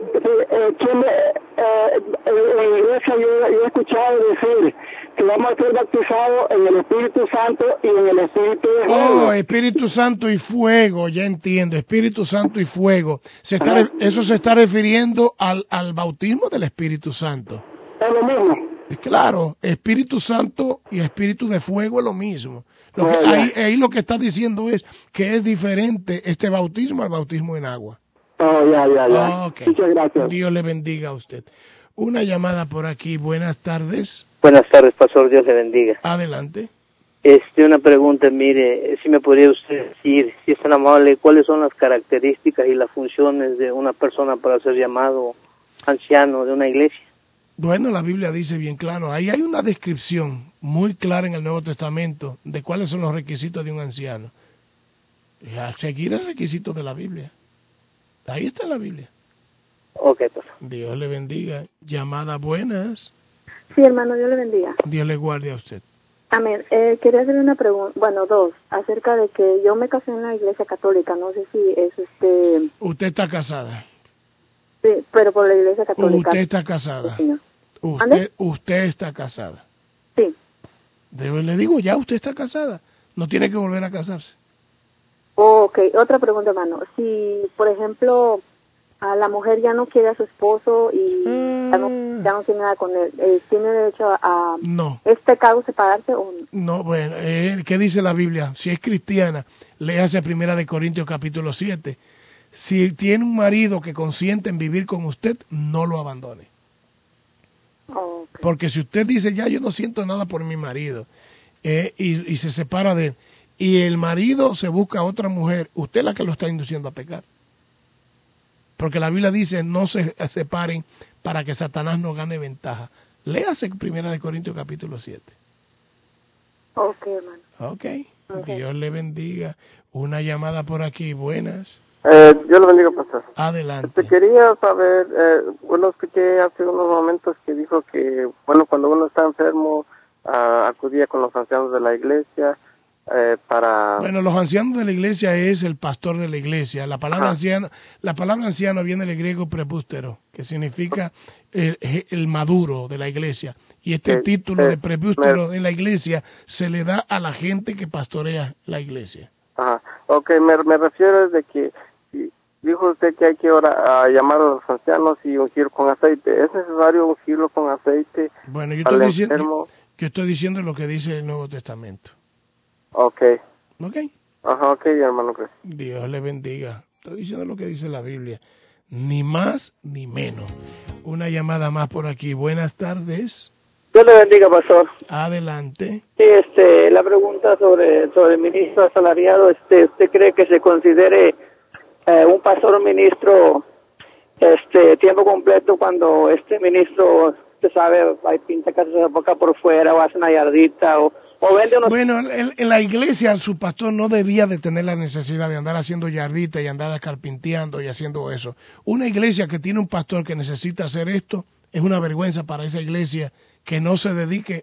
la iglesia yo he escuchado decir que vamos a ser bautizados en el Espíritu Santo y en el Espíritu de fuego. Oh, Espíritu Santo y fuego, ya entiendo. Espíritu Santo y fuego. Eso se está refiriendo al bautismo del Espíritu Santo. Es lo mismo. Claro, Espíritu Santo y Espíritu de fuego es lo mismo. Ahí lo que está diciendo es que es diferente este bautismo al bautismo en agua. Ya. Okay. Muchas gracias. Dios le bendiga a usted. Una llamada por aquí. Buenas tardes. Buenas tardes, pastor. Dios le bendiga. Adelante. Una pregunta, mire, si me podría usted decir, si es tan amable, cuáles son las características y las funciones de una persona para ser llamado anciano de una iglesia. Bueno, la Biblia dice bien claro, ahí hay una descripción muy clara en el Nuevo Testamento de cuáles son los requisitos de un anciano. Y a seguir el requisito de la Biblia. Ahí está la Biblia. Ok, pues. Dios le bendiga. Llamada buenas. Sí, hermano, Dios le bendiga. Dios le guarde a usted. Amén. Quería hacerle una pregunta, bueno, dos, acerca de que yo me casé en la iglesia católica, no sé si es Usted está casada. Sí, pero por la iglesia católica. Usted está casada. Sí, usted está casada. Sí. Le digo, ya usted está casada. No tiene que volver a casarse. Ok, otra pregunta, hermano. Si, por ejemplo, a la mujer ya no quiere a su esposo y ya no tiene nada con él, ¿tiene derecho a... No. ¿Es pecado separarse o no? No, bueno, ¿qué dice la Biblia? Si es cristiana, léase 1 Corintios capítulo 7. Si tiene un marido que consiente en vivir con usted, no lo abandone. Okay. Porque si usted dice, ya yo no siento nada por mi marido, y se separa de él, y el marido se busca a otra mujer, usted es la que lo está induciendo a pecar. Porque la Biblia dice, no se separen para que Satanás no gane ventaja. Léase 1 Corintios capítulo 7. Ok, hermano. Okay. Dios le bendiga. Una llamada por aquí, buenas. Dios lo bendiga, pastor. Adelante. Quería saber, escuché hace unos momentos que dijo que, cuando uno está enfermo, acudía con los ancianos de la iglesia para... Bueno, los ancianos de la iglesia es el pastor de la iglesia. La palabra anciano viene del griego prepústero, que significa el maduro de la iglesia. Y este título de prepústero en la iglesia se le da a la gente que pastorea la iglesia. Ajá. Ok, me refiero de que dijo usted que hay que llamar a los ancianos y ungir con aceite. ¿Es necesario ungirlo con aceite? Bueno, yo estoy diciendo lo que dice el Nuevo Testamento. Ok. Ok. Ajá, ok, hermano. Dios le bendiga. Estoy diciendo lo que dice la Biblia. Ni más ni menos. Una llamada más por aquí. Buenas tardes. Dios le bendiga, pastor. Adelante. Sí, la pregunta sobre el ministro asalariado, ¿usted cree que se considere un pastor o ministro tiempo completo cuando este ministro, usted sabe, pinta casas de boca por fuera o hace una yardita o vende unos... Bueno, en la iglesia su pastor no debía de tener la necesidad de andar haciendo yardita y andar carpinteando y haciendo eso. Una iglesia que tiene un pastor que necesita hacer esto es una vergüenza para esa iglesia que no se dedique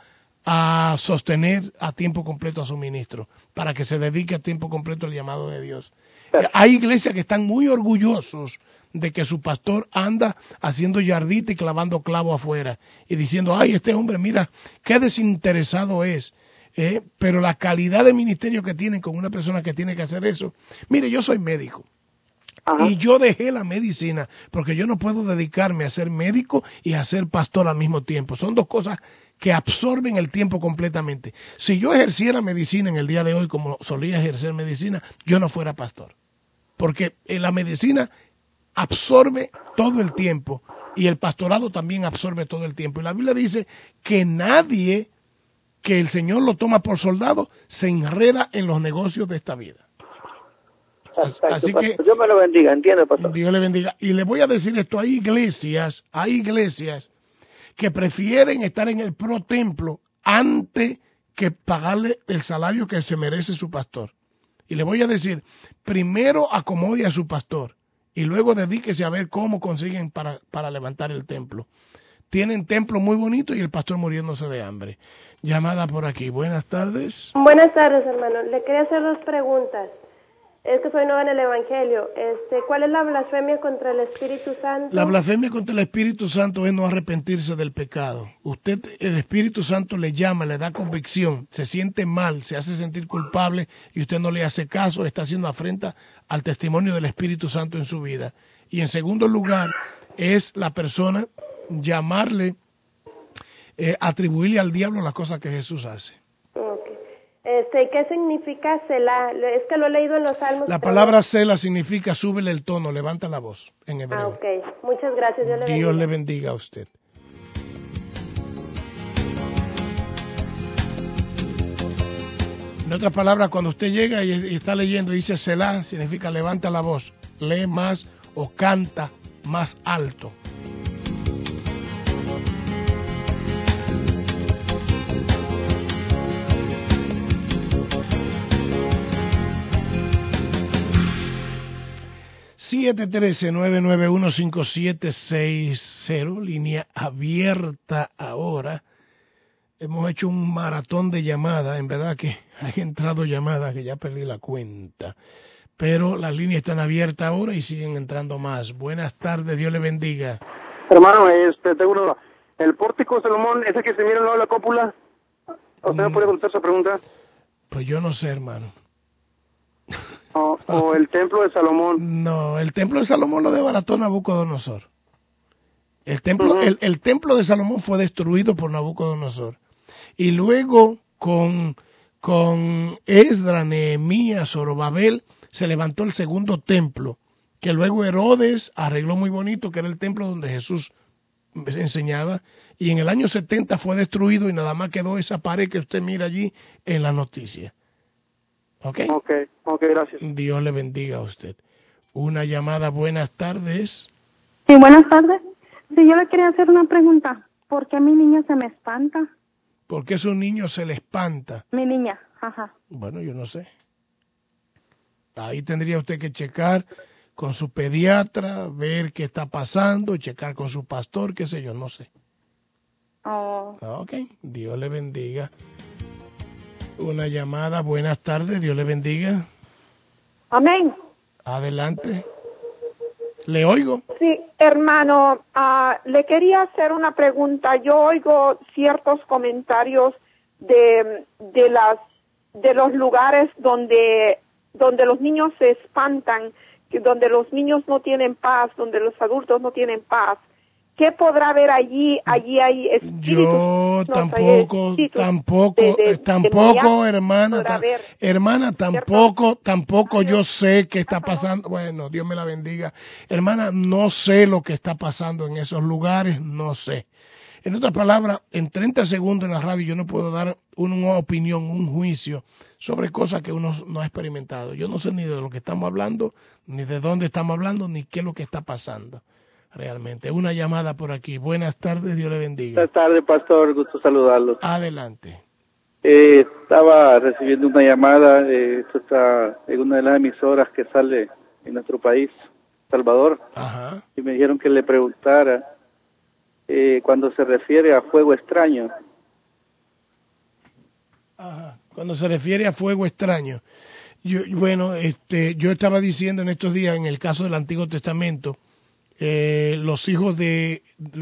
a sostener a tiempo completo a su ministro, para que se dedique a tiempo completo al llamado de Dios. Hay iglesias que están muy orgullosos de que su pastor anda haciendo yardita y clavando clavo afuera y diciendo, ay, este hombre, mira, qué desinteresado es. Pero la calidad de ministerio que tienen con una persona que tiene que hacer eso. Mire, yo soy médico. Ajá. Y yo dejé la medicina porque yo no puedo dedicarme a ser médico y a ser pastor al mismo tiempo. Son dos cosas que absorben el tiempo completamente. Si yo ejerciera medicina en el día de hoy como solía ejercer medicina, yo no fuera pastor. Porque la medicina absorbe todo el tiempo y el pastorado también absorbe todo el tiempo. Y la Biblia dice que nadie que el Señor lo toma por soldado, se enreda en los negocios de esta vida. Así que Dios me lo bendiga, entiende, pastor. Dios le bendiga. Y le voy a decir esto, hay iglesias que prefieren estar en el pro templo antes que pagarle el salario que se merece su pastor. Y le voy a decir, primero acomode a su pastor y luego dedíquese a ver cómo consiguen para levantar el templo. Tienen templo muy bonito y el pastor muriéndose de hambre. Llamada por aquí. Buenas tardes. Buenas tardes, hermano. Le quería hacer 2 preguntas. Es que soy nueva en el Evangelio. ¿Cuál es la blasfemia contra el Espíritu Santo? La blasfemia contra el Espíritu Santo es no arrepentirse del pecado. El Espíritu Santo le llama, le da convicción, se siente mal, se hace sentir culpable y usted no le hace caso, está haciendo afrenta al testimonio del Espíritu Santo en su vida. Y en segundo lugar, es la persona llamarle, atribuirle al diablo las cosas que Jesús hace. ¿Qué significa Selah? Es que lo he leído en los Salmos. La palabra Selah significa súbele el tono, levanta la voz en hebreo. Ok. Muchas gracias. Dios le bendiga a usted. En otras palabras, cuando usted llega y está leyendo y dice Selah, significa levanta la voz, lee más o canta más alto. (713-991-5760), línea abierta ahora. Hemos hecho un maratón de llamadas, en verdad que hay entrado llamadas que ya perdí la cuenta, pero las líneas están abiertas ahora y siguen entrando más. Buenas tardes, Dios le bendiga. Hermano, tengo una duda. ¿El pórtico Salomón, ese que se mira al lado de la cúpula? ¿Usted me puede contestar esa pregunta? Pues yo no sé, hermano. ¿O el templo de Salomón? No, el templo de Salomón lo desbarató Nabucodonosor. El templo, el templo de Salomón fue destruido por Nabucodonosor. Y luego con Esdras, Nehemías, Zorobabel, se levantó el segundo templo, que luego Herodes arregló muy bonito, que era el templo donde Jesús enseñaba, y en el año 70 fue destruido y nada más quedó esa pared que usted mira allí en la noticia. ¿Ok? Ok, gracias. Dios le bendiga a usted. Una llamada, buenas tardes. Sí, buenas tardes. Sí, yo le quería hacer una pregunta. ¿Por qué mi niña se me espanta? ¿Por qué su niño se le espanta? Mi niña, ajá. Bueno, yo no sé. Ahí tendría usted que checar con su pediatra, ver qué está pasando, checar con su pastor, qué sé yo, no sé. Oh. Ok, Dios le bendiga. Una llamada, buenas tardes, Dios le bendiga. Amén. Adelante. ¿Le oigo? Sí, hermano, le quería hacer una pregunta. Yo oigo ciertos comentarios de los lugares donde los niños se espantan, donde los niños no tienen paz, donde los adultos no tienen paz. ¿Qué podrá haber allí? Allí hay espíritus. Yo tampoco, hermana, tampoco yo sé qué está pasando. Bueno, Dios me la bendiga. Hermana, no sé lo que está pasando en esos lugares, no sé. En otras palabras, en 30 segundos en la radio yo no puedo dar una opinión, un juicio sobre cosas que uno no ha experimentado. Yo no sé ni de lo que estamos hablando, ni de dónde estamos hablando, ni qué es lo que está pasando. Realmente. Una llamada por aquí. Buenas tardes, Dios le bendiga. Buenas tardes, pastor, gusto saludarlo. Adelante. Estaba recibiendo una llamada, esto está en una de las emisoras que sale en nuestro país, Salvador. Ajá. Y me dijeron que le preguntara cuando se refiere a fuego extraño. Ajá. Cuando se refiere a fuego extraño. Yo estaba diciendo en estos días, en el caso del Antiguo Testamento, los hijos de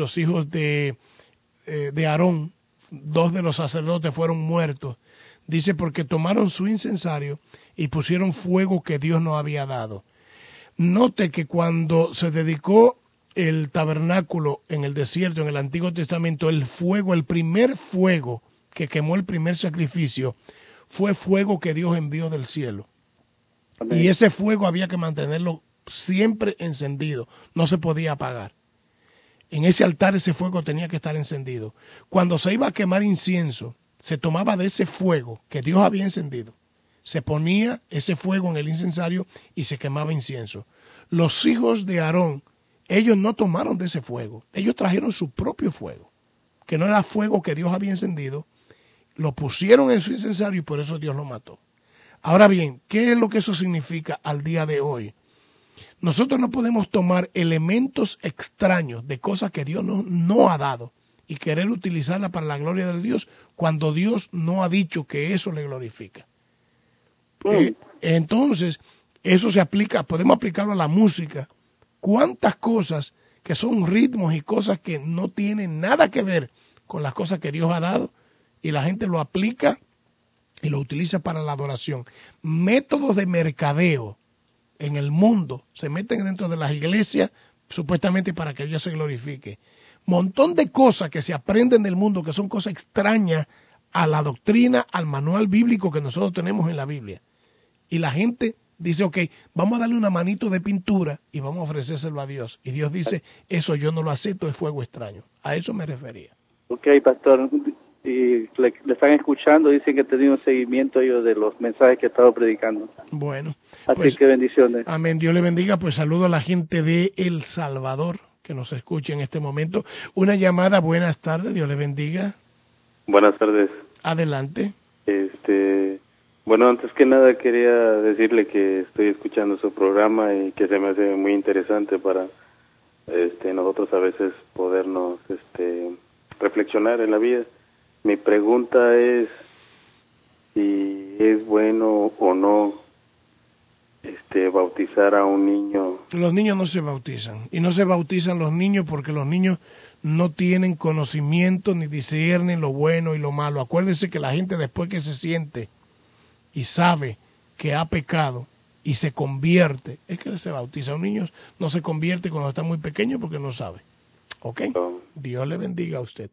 Aarón, 2 de los sacerdotes fueron muertos, dice, porque tomaron su incensario y pusieron fuego que Dios no había dado. Note que cuando se dedicó el tabernáculo en el desierto, en el Antiguo Testamento, el primer fuego que quemó el primer sacrificio, fue fuego que Dios envió del cielo. Amén. Y ese fuego había que mantenerlo siempre encendido, no se podía apagar. En ese altar ese fuego tenía que estar encendido. Cuando se iba a quemar incienso, se tomaba de ese fuego que Dios había encendido, se ponía ese fuego en el incensario y se quemaba incienso. Los hijos de Aarón, ellos no tomaron de ese fuego, ellos trajeron su propio fuego, que no era fuego que Dios había encendido, lo pusieron en su incensario y por eso Dios lo mató. Ahora bien, ¿qué es lo que eso significa al día de hoy? Nosotros no podemos tomar elementos extraños de cosas que Dios no ha dado y querer utilizarla para la gloria de Dios cuando Dios no ha dicho que eso le glorifica. Entonces, eso se aplica, podemos aplicarlo a la música. ¿Cuántas cosas que son ritmos y cosas que no tienen nada que ver con las cosas que Dios ha dado y la gente lo aplica y lo utiliza para la adoración? Métodos de mercadeo en el mundo se meten dentro de las iglesias supuestamente para que Dios se glorifique. Montón de cosas que se aprenden del mundo que son cosas extrañas a la doctrina, al manual bíblico que nosotros tenemos en la Biblia. Y la gente dice, ok, vamos a darle una manito de pintura y vamos a ofrecérselo a Dios. Y Dios dice, eso yo no lo acepto, es fuego extraño. A eso me refería. Ok, pastor, y le están escuchando, dicen que he tenido un seguimiento ellos de los mensajes que he estado predicando. Bueno. Así pues, que bendiciones. Amén, Dios le bendiga. Pues saludo a la gente de El Salvador que nos escucha en este momento. Una llamada, buenas tardes, Dios le bendiga. Buenas tardes. Adelante. Bueno, antes que nada quería decirle que estoy escuchando su programa y que se me hace muy interesante para nosotros a veces podernos reflexionar en la vida. Mi pregunta es si es bueno o no bautizar a un niño. Los niños no se bautizan, y no se bautizan los niños porque los niños no tienen conocimiento ni disciernen lo bueno y lo malo. Acuérdense que la gente después que se siente y sabe que ha pecado y se convierte, es que se bautiza. Un niño no se convierte cuando está muy pequeño porque no sabe. ¿Ok? Dios le bendiga a usted.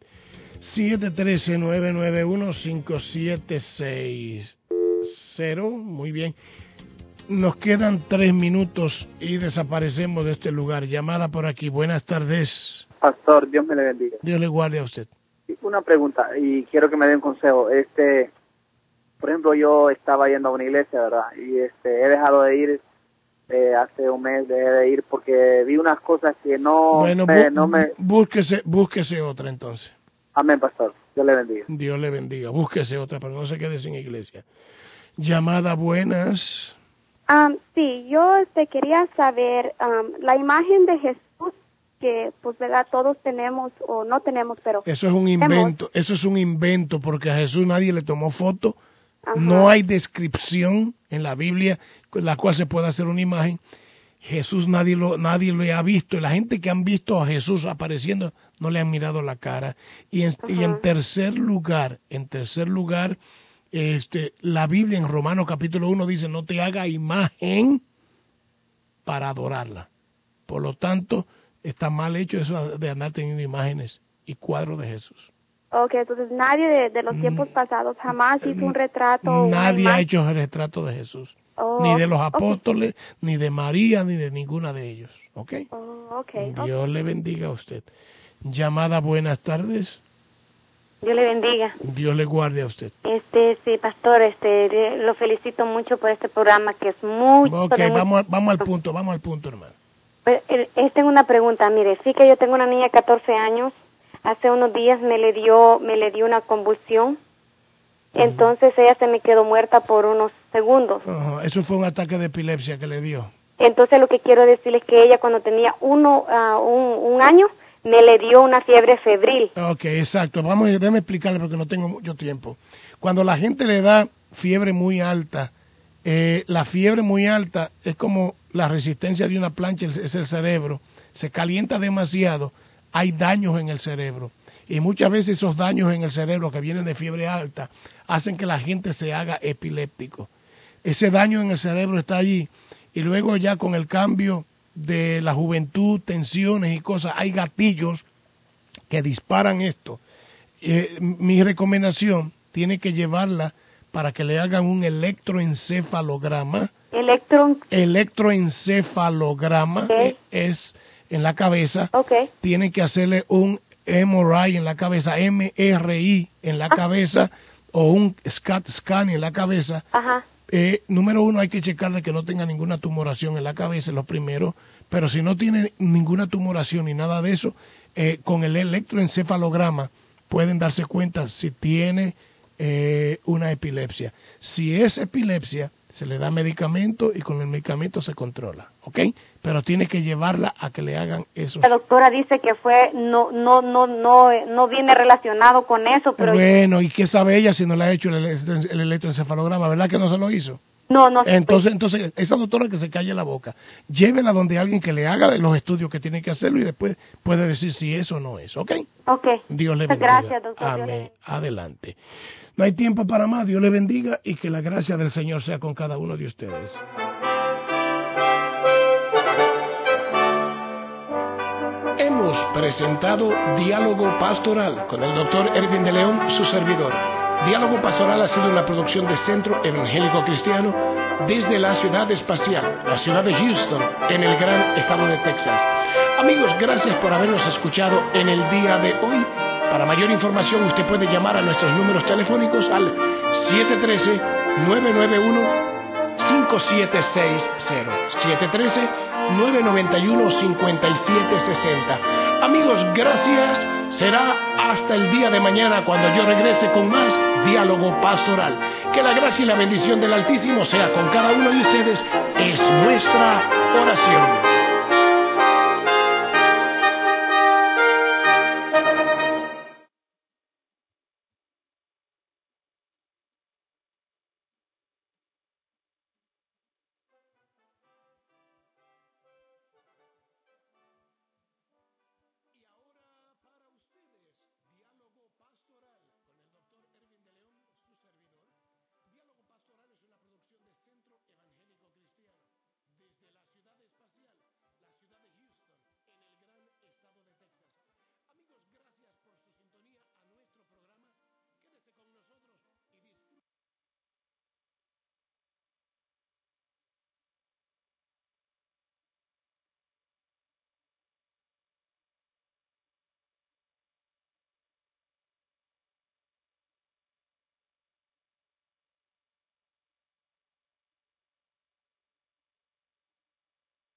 713-991-5760. Muy bien. Nos quedan 3 minutos y desaparecemos de este lugar. Llamada por aquí. Buenas tardes. Pastor, Dios me le bendiga. Dios le guarde a usted. Una pregunta, y quiero que me dé un consejo. Por ejemplo, yo estaba yendo a una iglesia, ¿verdad? Y he dejado de ir, hace un mes dejé de ir porque vi unas cosas que no me... Búsquese otra entonces. Amén, pastor. Dios le bendiga. Dios le bendiga. Búsquese otra, pero no se quede sin iglesia. Llamada, buenas. Sí, yo quería saber la imagen de Jesús que, pues, verdad, todos tenemos o no tenemos, pero... Eso es un invento, porque a Jesús nadie le tomó foto. Ajá. No hay descripción en la Biblia con la cual se pueda hacer una imagen. Jesús nadie lo ha visto, y la gente que han visto a Jesús apareciendo no le han mirado la cara. Y en tercer lugar, la Biblia en Romanos capítulo 1 dice, no te haga imagen para adorarla. Por lo tanto, está mal hecho eso de andar teniendo imágenes y cuadros de Jesús. Ok, entonces nadie de los tiempos pasados jamás hizo un retrato. Nadie ha hecho el retrato de Jesús. Ni de los apóstoles, ni de María, ni de ninguna de ellos. ¿Ok? Dios le bendiga a usted. Llamada, buenas tardes. Dios le bendiga. Dios le guarde a usted. Sí, pastor, lo felicito mucho por este programa que es muy... Ok, vamos al punto, hermano. Pues, tengo una pregunta, mire, sí que yo tengo una niña de 14 años, hace unos días me le dio una convulsión, entonces ella se me quedó muerta por unos segundos. Eso fue un ataque de epilepsia que le dio. Entonces lo que quiero decirles es que ella cuando tenía un año, me le dio una fiebre febril. Ok, exacto. Déjame explicarle porque no tengo mucho tiempo. Cuando la gente le da fiebre muy alta, la fiebre muy alta es como la resistencia de una plancha, es el cerebro. Se calienta demasiado, hay daños en el cerebro. Y muchas veces esos daños en el cerebro que vienen de fiebre alta hacen que la gente se haga epiléptico. Ese daño en el cerebro está allí. Y luego ya con el cambio de la juventud, tensiones y cosas, hay gatillos que disparan esto. Mi recomendación tiene que llevarla para que le hagan un electroencefalograma. Electroencefalograma es en la cabeza. Tienen que hacerle un MRI en la cabeza, MRI en la cabeza, o un CAT scan en la cabeza, Ajá. Número uno, hay que checarle que no tenga ninguna tumoración en la cabeza, lo primero, pero si no tiene ninguna tumoración ni nada de eso, con el electroencefalograma pueden darse cuenta si tiene una epilepsia. Si es epilepsia, se le da medicamento y con el medicamento se controla, ¿ok? Pero tiene que llevarla a que le hagan eso. La doctora dice que no viene relacionado con eso, pero... Bueno, ¿y qué sabe ella si no le ha hecho el electroencefalograma? ¿Verdad que no se lo hizo? No. Entonces, esa doctora que se calle la boca, llévela donde alguien que le haga los estudios que tiene que hacerlo y después puede decir si eso o no es, ¿ok? Ok. Dios le bendiga. Gracias, doctor. Amén. Adelante. No hay tiempo para más. Dios le bendiga y que la gracia del Señor sea con cada uno de ustedes. Hemos presentado Diálogo Pastoral con el doctor Erwin de León, su servidor. Diálogo Pastoral ha sido una producción de Centro Evangélico Cristiano desde la ciudad espacial, la ciudad de Houston, en el gran estado de Texas. Amigos, gracias por habernos escuchado en el día de hoy. Para mayor información, usted puede llamar a nuestros números telefónicos al 713-991-5760. 713-991-5760. Amigos, gracias. Será hasta el día de mañana cuando yo regrese con más Diálogo Pastoral. Que la gracia y la bendición del Altísimo sea con cada uno de ustedes. Es nuestra oración.